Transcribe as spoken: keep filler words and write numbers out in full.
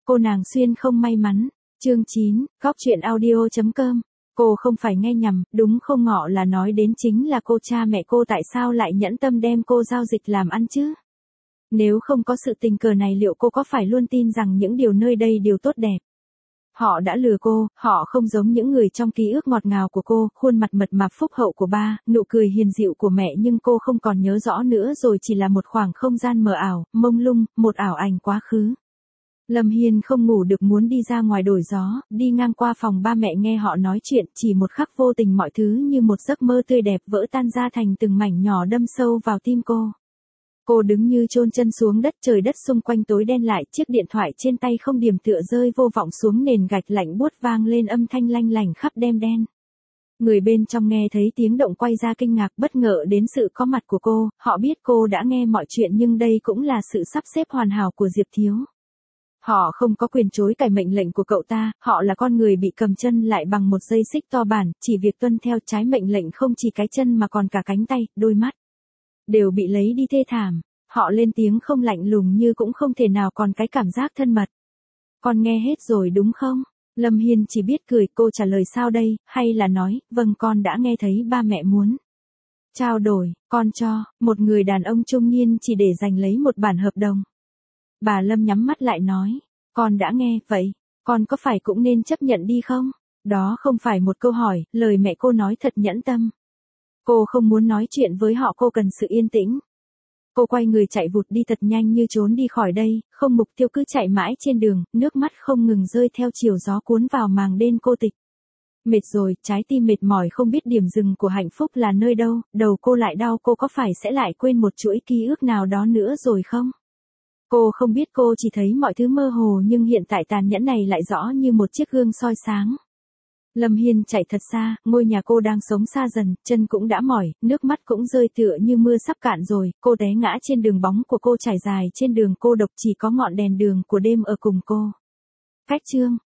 Cô nàng xuyên không may mắn. Chương chín, góc truyện audio chấm com. Cô không phải nghe nhầm, đúng không ngọ là nói đến chính là cô cha mẹ cô tại sao lại nhẫn tâm đem cô giao dịch làm ăn chứ? Nếu không có sự tình cờ này liệu cô có phải luôn tin rằng những điều nơi đây đều tốt đẹp? Họ đã lừa cô, họ không giống những người trong ký ức ngọt ngào của cô, khuôn mặt mật mạp phúc hậu của ba, nụ cười hiền dịu của mẹ nhưng cô không còn nhớ rõ nữa rồi chỉ là một khoảng không gian mờ ảo, mông lung, một ảo ảnh quá khứ. Lâm Hiên không ngủ được muốn đi ra ngoài đổi gió, đi ngang qua phòng ba mẹ nghe họ nói chuyện, chỉ một khắc vô tình mọi thứ như một giấc mơ tươi đẹp vỡ tan ra thành từng mảnh nhỏ đâm sâu vào tim cô. Cô đứng như chôn chân xuống đất, trời đất xung quanh tối đen lại, chiếc điện thoại trên tay không điểm tựa rơi vô vọng xuống nền gạch lạnh buốt vang lên âm thanh lanh lảnh khắp đêm đen. Người bên trong nghe thấy tiếng động quay ra kinh ngạc bất ngờ đến sự có mặt của cô, họ biết cô đã nghe mọi chuyện nhưng đây cũng là sự sắp xếp hoàn hảo của Diệp Thiếu. Họ không có quyền chối cải mệnh lệnh của cậu ta, họ là con người bị cầm chân lại bằng một dây xích to bản, chỉ việc tuân theo trái mệnh lệnh không chỉ cái chân mà còn cả cánh tay, đôi mắt. Đều bị lấy đi thê thảm, họ lên tiếng không lạnh lùng như cũng không thể nào còn cái cảm giác thân mật. Con nghe hết rồi đúng không? Lâm Hiên chỉ biết cười, cô trả lời sao đây, hay là nói, vâng con đã nghe thấy ba mẹ muốn trao đổi, con cho, một người đàn ông trung niên chỉ để giành lấy một bản hợp đồng. Bà Lâm nhắm mắt lại nói, con đã nghe, vậy, con có phải cũng nên chấp nhận đi không? Đó không phải một câu hỏi, lời mẹ cô nói thật nhẫn tâm. Cô không muốn nói chuyện với họ, cô cần sự yên tĩnh. Cô quay người chạy vụt đi thật nhanh như trốn đi khỏi đây, không mục tiêu cứ chạy mãi trên đường, nước mắt không ngừng rơi theo chiều gió cuốn vào màng đen cô tịch. Mệt rồi, trái tim mệt mỏi không biết điểm dừng của hạnh phúc là nơi đâu, đầu cô lại đau, cô có phải sẽ lại quên một chuỗi ký ức nào đó nữa rồi không? Cô không biết, cô chỉ thấy mọi thứ mơ hồ nhưng hiện tại tàn nhẫn này lại rõ như một chiếc gương soi sáng. Lâm Hiên chạy thật xa, ngôi nhà cô đang sống xa dần, chân cũng đã mỏi, nước mắt cũng rơi tựa như mưa sắp cạn rồi, cô té ngã trên đường, bóng của cô trải dài trên đường cô độc, chỉ có ngọn đèn đường của đêm ở cùng cô. Cách chương